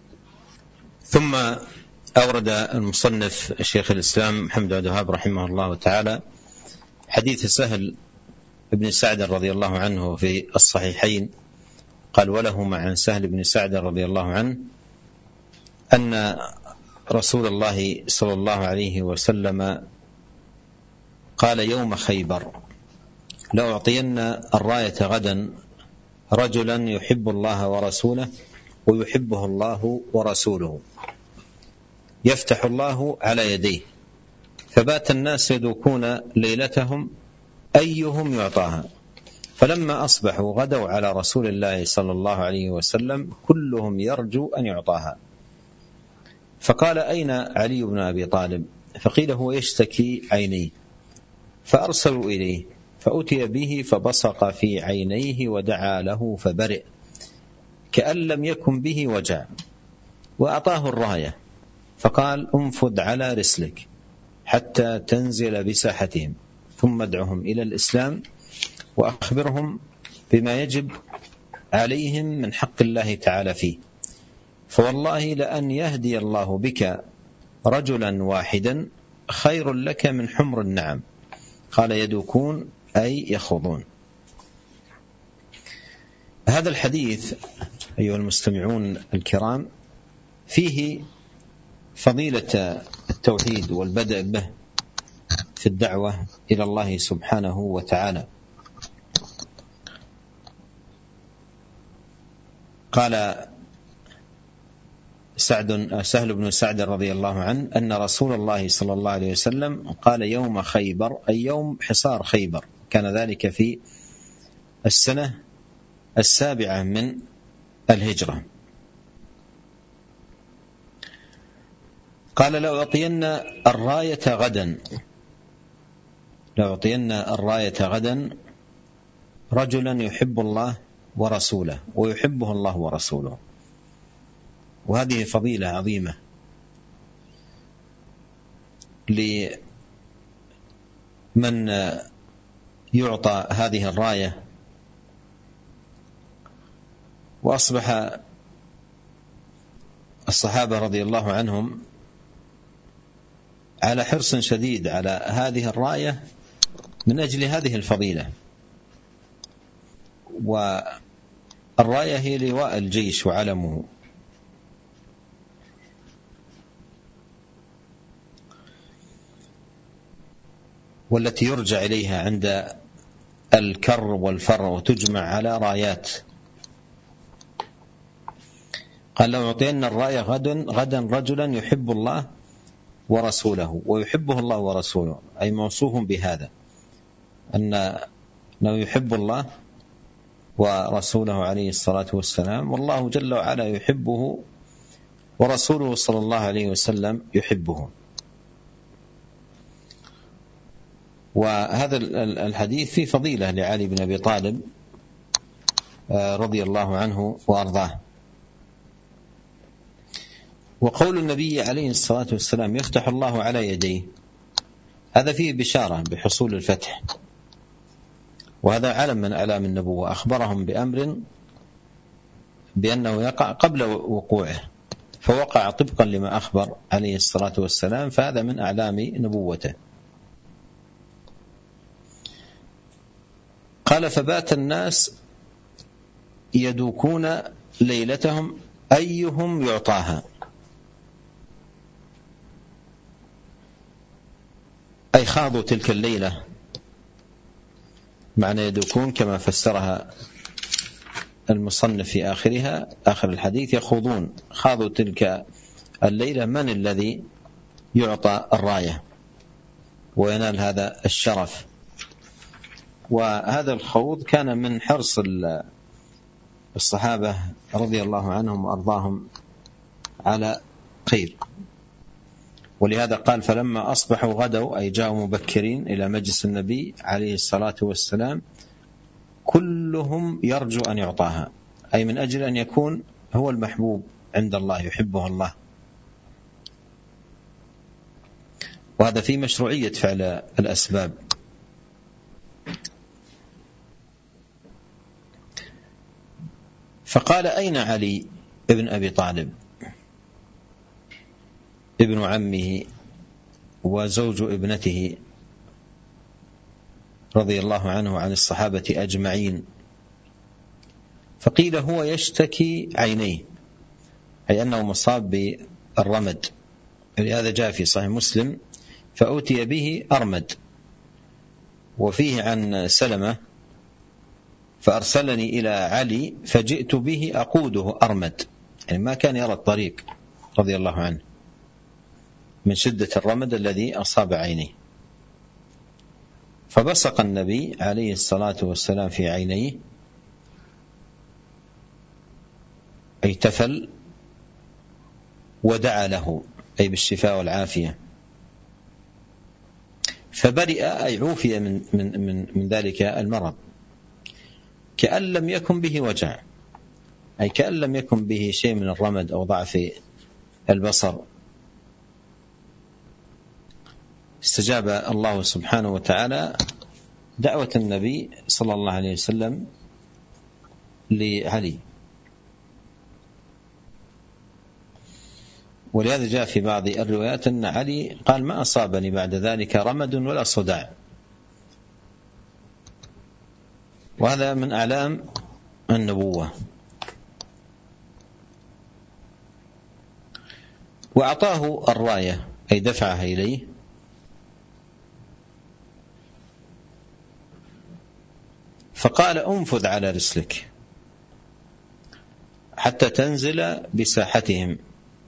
[SPEAKER 1] ثم أورد المصنف الشيخ الإسلام محمد بن عبد الوهاب رحمه الله تعالى حديث سهل بن سعد رضي الله عنه في الصحيحين قال ولهما عن سهل بن سعد رضي الله عنه أن رسول الله صلى الله عليه وسلم قال يوم خيبر لأعطين الراية غدا رجلا يحب الله ورسوله ويحبه الله ورسوله يفتح الله على يديه. فبات الناس يدوكون ليلتهم أيهم يعطاها، فلما أصبحوا غدوا على رسول الله صلى الله عليه وسلم كلهم يرجو أن يعطاها. فقال أين علي بن أبي طالب؟ فقيل هو يشتكي عينيه، فأرسلوا إليه فأتي به فبصق في عينيه ودعا له فبرئ كأن لم يكن به وجع، وأعطاه الراية فقال انفذ على رسلك حتى تنزل بساحتهم ثم ادعهم إلى الإسلام وأخبرهم بما يجب عليهم من حق الله تعالى فيه، فوالله لأن يهدي الله بك رجلا واحدا خير لك من حمر النعم. قال يدوكون أي يخوضون. هذا الحديث أيها المستمعون الكرام فيه فضيلة التوحيد والبدء به في الدعوة إلى الله سبحانه وتعالى. قال سعد سهل بن سعد رضي الله عنه أن رسول الله صلى الله عليه وسلم قال يوم خيبر أي يوم حصار خيبر، كان ذلك في السنة السابعة من الهجرة. قال لأعطين الراية غدا لأعطين الراية غدا رجلا يحب الله ورسوله ويحبه الله ورسوله. وهذه فضيلة عظيمة لمن يعطى هذه الراية، وأصبح الصحابة رضي الله عنهم على حرص شديد على هذه الراية من أجل هذه الفضيلة. والراية هي لواء الجيش وعلمه، والتي يرجع إليها عند الكر والفر وتجمع على رايات. قال لو أعطينا الراية غدا غدا رجلا يحب الله ورسوله ويحبه الله ورسوله، أي موصوف بهذا أنه يحب الله ورسوله عليه الصلاة والسلام، والله جل وعلا يحبه ورسوله صلى الله عليه وسلم يحبه. وهذا الحديث فيه فضيلة لعلي بن أبي طالب رضي الله عنه وأرضاه. وقول النبي عليه الصلاة والسلام يفتح الله على يديه، هذا فيه بشارة بحصول الفتح، وهذا علم من أعلام النبوة، أخبرهم بأمر بأنه يقع قبل وقوعه فوقع طبقا لما أخبر عليه الصلاة والسلام، فهذا من أعلام نبوته. قال فبات الناس يدوكون ليلتهم أيهم يعطاها، أي خاضوا تلك الليلة، معنى يدوكون كما فسرها المصنف في آخرها آخر الحديث، يخوضون، خاضوا تلك الليلة من الذي يعطى الراية وينال هذا الشرف. وهذا الخوض كان من حرص الصحابة رضي الله عنهم وأرضاهم على خير، ولهذا قال فلما أصبحوا غدوا أي جاءوا مبكرين إلى مجلس النبي عليه الصلاة والسلام كلهم يرجو أن يعطاها، أي من أجل أن يكون هو المحبوب عند الله يحبه الله. وهذا في مشروعية فعل الأسباب. فقال أين علي ابن أبي طالب ابن عمه وزوج ابنته رضي الله عنه عن الصحابة أجمعين؟ فقيل هو يشتكي عينيه، أي أنه مصاب بالرمد، لهذا جاء في صحيح مسلم فأتي به أرمد. وفيه عن سلمة فأرسلني إلى علي فجئت به أقوده أرمد، يعني ما كان يرى الطريق رضي الله عنه من شدة الرمد الذي أصاب عينيه. فبصق النبي عليه الصلاة والسلام في عينيه، أي تفل، ودعا له أي بالشفاء والعافية، فبرئ أي عوفي من, من, من, من ذلك المرض كأن لم يكن به وجع، أي كأن لم يكن به شيء من الرمد أو ضعف البصر. استجاب الله سبحانه وتعالى دعوة النبي صلى الله عليه وسلم لعلي. ولهذا جاء في بعض الروايات أن علي قال ما أصابني بعد ذلك رمد ولا صداع، وهذا من أعلام النبوة. وأعطاه الراية أي دفعها إليه، فقال أنفذ على رسلك حتى تنزل بساحتهم.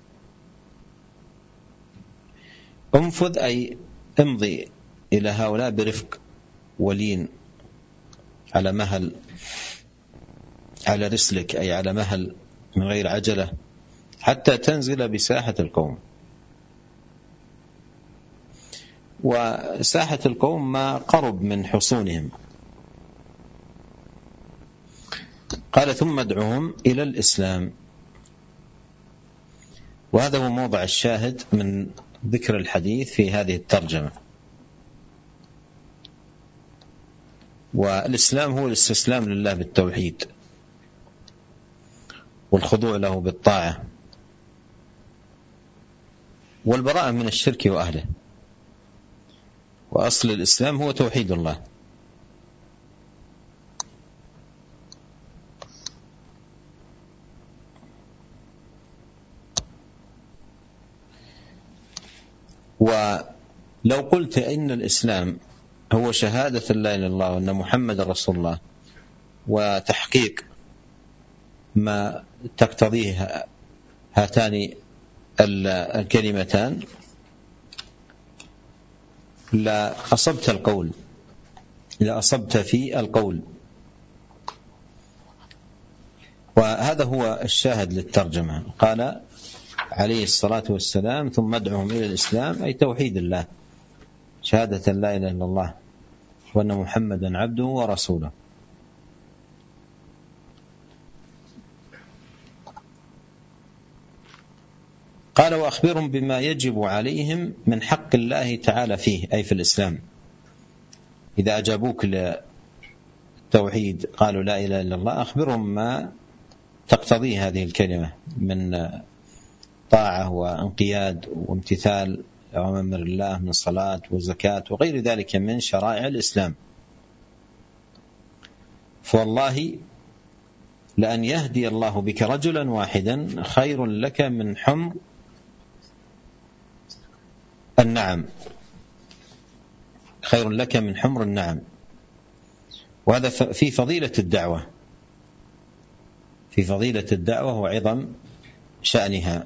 [SPEAKER 1] انفذ أي امضي إلى هؤلاء برفق ولين، على مهل، على رسلك أي على مهل من غير عجلة، حتى تنزل بساحة القوم. وساحة القوم ما قرب من حصونهم. قال ثم ادعوهم إلى الإسلام. وهذا هو موضع الشاهد من ذكر الحديث في هذه الترجمة. والإسلام هو الاستسلام لله بالتوحيد والخضوع له بالطاعة والبراءة من الشرك وأهله. وأصل الإسلام هو توحيد الله. ولو قلت إن الإسلام هو شهادة لا إله إلا الله وأن محمد رسول الله وتحقيق ما تقتضيه هاتان الكلمتان، لا أصبت القول، لا أصبت في القول. وهذا هو الشاهد للترجمة. قال عليه الصلاة والسلام ثم ادعوهم إلى الإسلام، أي توحيد الله، شهادة لا إله إلا الله وأن محمدا عبده ورسوله. قال وأخبرهم بما يجب عليهم من حق الله تعالى فيه، أي في الإسلام. إذا أجابوك للتوحيد قالوا لا إله إلا الله، أخبرهم ما تقتضيه هذه الكلمة من طاعة وانقياد وامتثال أوامر الله من الصلاة والزكاة وغير ذلك من شرائع الإسلام. فوالله لأن يهدي الله بك رجلا واحدا خير لك من حمر النعم، خير لك من حمر النعم. وهذا في فضيلة الدعوة، في فضيلة الدعوة وعظم شأنها.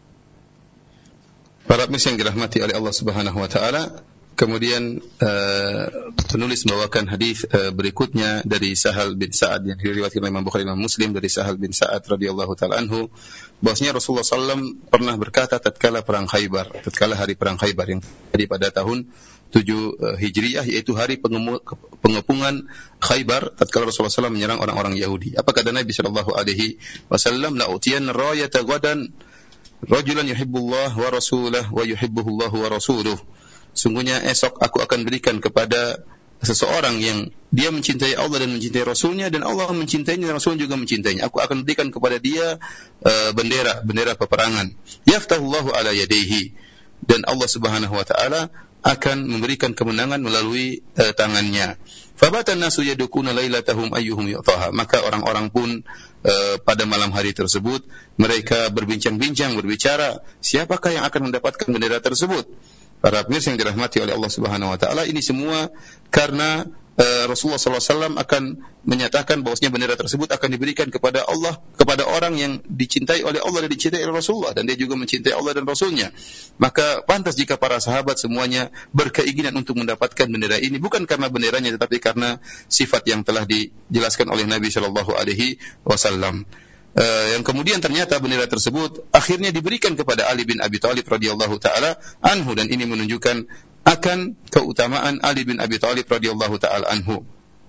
[SPEAKER 2] Para pemirsa yang dirahmati oleh Allah Subhanahu wa taala, kemudian uh, penulis membawakan hadis uh, berikutnya dari Sahal bin Sa'ad yang diriwayatkan oleh Imam Bukhari dan Imam Muslim dari Sahal bin Sa'ad radhiyallahu taala anhu, bahwasanya Rasulullah sallallahu alaihi wasallam pernah berkata tatkala perang Khaybar, tatkala hari perang Khaybar yang terjadi pada tahun tujuh uh, Hijriah, yaitu hari pengepungan Khaybar, tatkala Rasulullah sallallahu alaihi wasallam menyerang orang-orang Yahudi. Apa kata Nabi sallallahu alaihi wasallam? La utiyanna rayata ghadan rajulan yuhibbullah wa rasulahu wa yuhibbuhullahu wa rasuluh. Sungguhnya esok aku akan berikan kepada seseorang yang dia mencintai Allah dan mencintai Rasulnya, dan Allah mencintainya dan Rasul juga mencintainya. Aku akan berikan kepada dia uh, bendera, bendera peperangan. Yaftahullahu ala yadayhi, dan Allah Subhanahu wa taala akan memberikan kemenangan melalui uh, tangannya. Fabatan nasu yadukuna lailatahum ayyuhum yu'taha. Maka orang-orang pun uh, pada malam hari tersebut mereka berbincang-bincang, berbicara, siapakah yang akan mendapatkan bendera tersebut? Para pemirsa yang dirahmati oleh Allah Subhanahu wa taala, ini semua karena uh, Rasulullah sallallahu alaihi wasallam akan menyatakan bahwasanya bendera tersebut akan diberikan kepada Allah, kepada orang yang dicintai oleh Allah dan dicintai oleh Rasulullah, dan dia juga mencintai Allah dan Rasulnya. Maka pantas jika para sahabat semuanya berkeinginan untuk mendapatkan bendera ini, bukan karena benderanya tetapi karena sifat yang telah dijelaskan oleh Nabi sallallahu alaihi wasallam. Uh, yang kemudian ternyata bendera tersebut akhirnya diberikan kepada Ali bin Abi Thalib radhiyallahu taala anhu, dan ini menunjukkan akan keutamaan Ali bin Abi Thalib radhiyallahu taala anhu.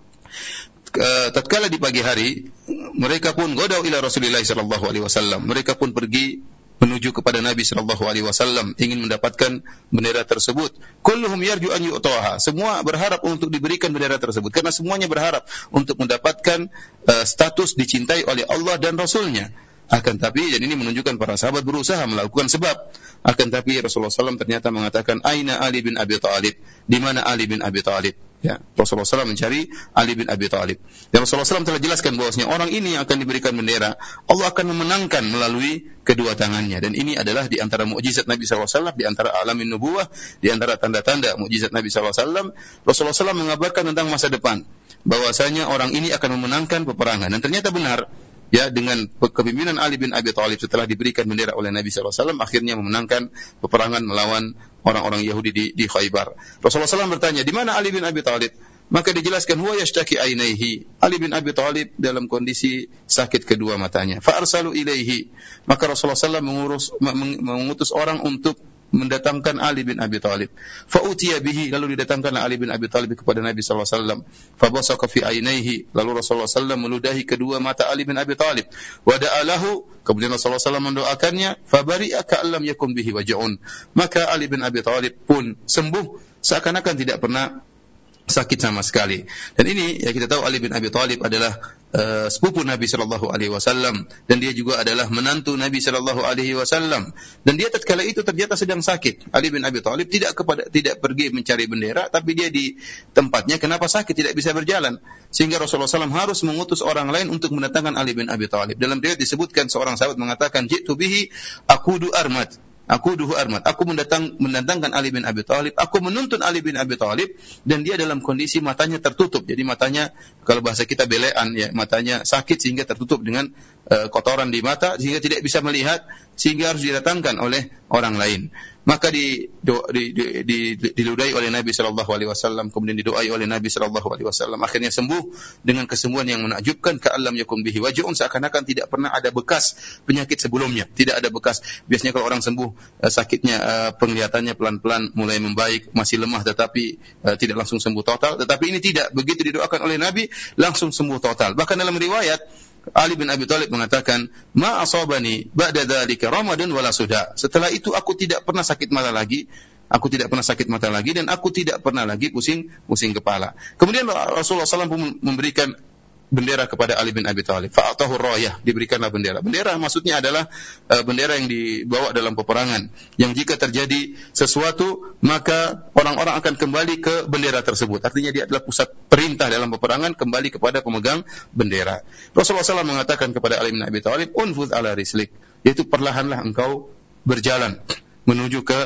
[SPEAKER 2] Uh, tatkala di pagi hari mereka pun godau ila Rasulullah sallallahu alaihi wasallam, mereka pun pergi menuju kepada Nabi sallallahu alaihi wasallam ingin mendapatkan bendera tersebut. Kulluhum yarju an yu'taha. Semua berharap untuk diberikan bendera tersebut karena semuanya berharap untuk mendapatkan uh, status dicintai oleh Allah dan Rasulnya. Akan tapi, dan ini menunjukkan para sahabat berusaha melakukan sebab. Akan tapi Rasulullah sallallahu alaihi wasallam ternyata mengatakan, Aina Ali bin Abi Thalib? Di mana Ali bin Abi Thalib? Ya, Rasulullah sallallahu alaihi wasallam mencari Ali bin Abi Thalib. Dan Rasulullah sallallahu alaihi wasallam telah jelaskan bahwasanya orang ini yang akan diberikan bendera, Allah akan memenangkan melalui kedua tangannya. Dan ini adalah di antara mukjizat Nabi sallallahu alaihi wasallam, di antara alamin nubuwah, di antara tanda-tanda mukjizat Nabi sallallahu alaihi wasallam. Rasulullah sallallahu alaihi wasallam mengabarkan tentang masa depan, bahwasanya orang ini akan memenangkan peperangan. Dan ternyata benar. Ya, dengan kepemimpinan Ali bin Abi Thalib setelah diberikan bendera oleh Nabi sallallahu alaihi wasallam, akhirnya memenangkan peperangan melawan orang-orang Yahudi di, di Khaybar. Rasulullah sallallahu alaihi wasallam bertanya, di mana Ali bin Abi Thalib? Maka dijelaskan, huwa yashtaki ainaihi. Ali bin Abi Thalib dalam kondisi sakit kedua matanya. Fa arsalu ilaihi. Maka Rasulullah sallallahu alaihi wasallam mengurus mengutus orang untuk mendatangkan Ali bin Abi Thalib. Fa utiya bihi, lalu didatangkanlah Ali bin Abi Thalib kepada Nabi sallallahu alaihi wasallam. Fa basaqa fi ainaihi, lalu Rasulullah sallallahu alaihi wasallam meludahi kedua mata Ali bin Abi Thalib. Wa da'alahu, kemudian Rasulullah sallallahu alaihi wasallam mendoakannya, fa bari'a ka'allam yakun bihi waj'un. Maka Ali bin Abi Thalib pun sembuh seakan-akan tidak pernah sakit sama sekali. Dan ini ya, kita tahu Ali bin Abi Thalib adalah uh, sepupu Nabi sallallahu alaihi wasallam, dan dia juga adalah menantu Nabi sallallahu alaihi wasallam. Dan dia tatkala itu ternyata sedang sakit. Ali bin Abi Thalib tidak kepada tidak pergi mencari bendera, tapi dia di tempatnya kenapa sakit, tidak bisa berjalan. Sehingga Rasulullah sallallahu alaihi wasallam harus mengutus orang lain untuk mendatangkan Ali bin Abi Thalib. Dalam riwayat disebutkan seorang sahabat mengatakan, "Jitu bihi aqudu armad." Aku duhu armat, aku mendatang, mendatangkan Ali bin Abi Thalib, aku menuntun Ali bin Abi Thalib, dan dia dalam kondisi matanya tertutup. Jadi matanya, kalau bahasa kita belean, ya, matanya sakit sehingga tertutup dengan uh, kotoran di mata, sehingga tidak bisa melihat, sehingga harus didatangkan oleh orang lain. Maka di, do, di, di, di, di, diludai oleh Nabi sallallahu alaihi wasallam, kemudian didoai oleh Nabi sallallahu alaihi wasallam, akhirnya sembuh dengan kesembuhan yang menakjubkan. Ka'allam yakun bihi waj'un, seakan-akan tidak pernah ada bekas penyakit sebelumnya, tidak ada bekas. Biasanya kalau orang sembuh, sakitnya penglihatannya pelan-pelan mulai membaik, masih lemah tetapi tidak langsung sembuh total. Tetapi ini tidak, begitu didoakan oleh Nabi langsung sembuh total. Bahkan dalam riwayat Ali bin Abi Thalib mengatakan, ma asabani ba'da dzalika Ramadan wala suda. Setelah itu aku tidak pernah sakit mata lagi, aku tidak pernah sakit mata lagi, dan aku tidak pernah lagi pusing pusing kepala. Kemudian Rasulullah sallallahu alaihi wasallam pun memberikan bendera kepada Ali bin Abi Thalib. Fa'atahu rayah, diberikanlah bendera. Bendera maksudnya adalah uh, bendera yang dibawa dalam peperangan, yang jika terjadi sesuatu maka orang-orang akan kembali ke bendera tersebut. Artinya dia adalah pusat perintah dalam peperangan, kembali kepada pemegang bendera. Rasulullah sallallahu alaihi wasallam mengatakan kepada Ali bin Abi Thalib, unfuz ala rislik, yaitu perlahanlah engkau berjalan menuju ke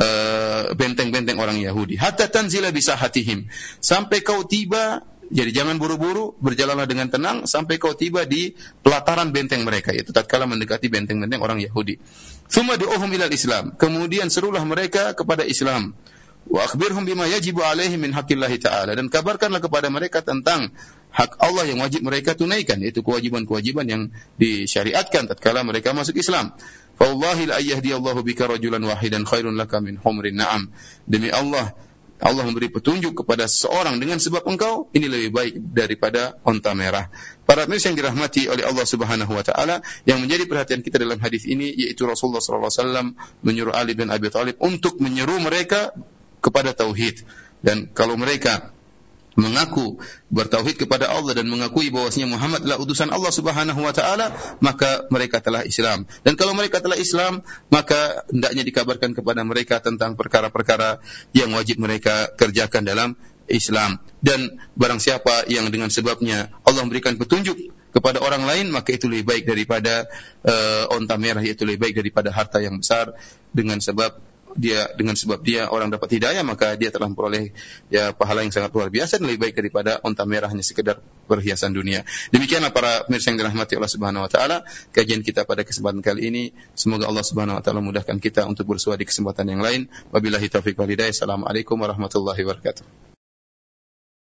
[SPEAKER 2] uh, benteng-benteng orang Yahudi. Hatta tanzila bisahatihim, sampai kau tiba. Jadi jangan buru-buru, berjalanlah dengan tenang sampai kau tiba di pelataran benteng mereka, yaitu tatkala mendekati benteng-benteng orang Yahudi. Tsumma du'uhum ilal Islam, kemudian serulah mereka kepada Islam. Wa akhbirhum bima yajibu alaihim min haqqillahi ta'ala, dan kabarkanlah kepada mereka tentang hak Allah yang wajib mereka tunaikan, yaitu kewajiban-kewajiban yang disyariatkan tatkala mereka masuk Islam. Fa wallahi la yahdiyallahu bika rajulan wahidan khairun laka min humrin na'am. Demi Allah, Allah memberi petunjuk kepada seseorang dengan sebab engkau, ini lebih baik daripada onta merah. Para pemirsa yang dirahmati oleh Allah Subhanahu wa taala, yang menjadi perhatian kita dalam hadis ini yaitu Rasulullah sallallahu alaihi wasallam menyuruh Ali bin Abi Thalib untuk menyeru mereka kepada tauhid. Dan kalau mereka mengaku bertauhid kepada Allah dan mengakui bahwasanya Muhammad adalah utusan Allah Subhanahu wa taala, maka mereka telah Islam. Dan kalau mereka telah Islam, maka hendaknya dikabarkan kepada mereka tentang perkara-perkara yang wajib mereka kerjakan dalam Islam. Dan barang siapa yang dengan sebabnya Allah memberikan petunjuk kepada orang lain, maka itu lebih baik daripada uh, onta merah, yaitu lebih baik daripada harta yang besar. Dengan sebab dia dengan sebab dia orang dapat hidayah, maka dia telah memperoleh ya pahala yang sangat luar biasa dan lebih baik daripada onta merah hanya sekedar perhiasan dunia. Demikianlah para pemirsa yang dirahmati Allah Subhanahu wa taala, kajian kita pada kesempatan kali ini. Semoga Allah Subhanahu wa taala mudahkan kita untuk bersua di kesempatan yang lain. Wabillahi taufiq wal hidayah. Assalamualaikum warahmatullahi wabarakatuh.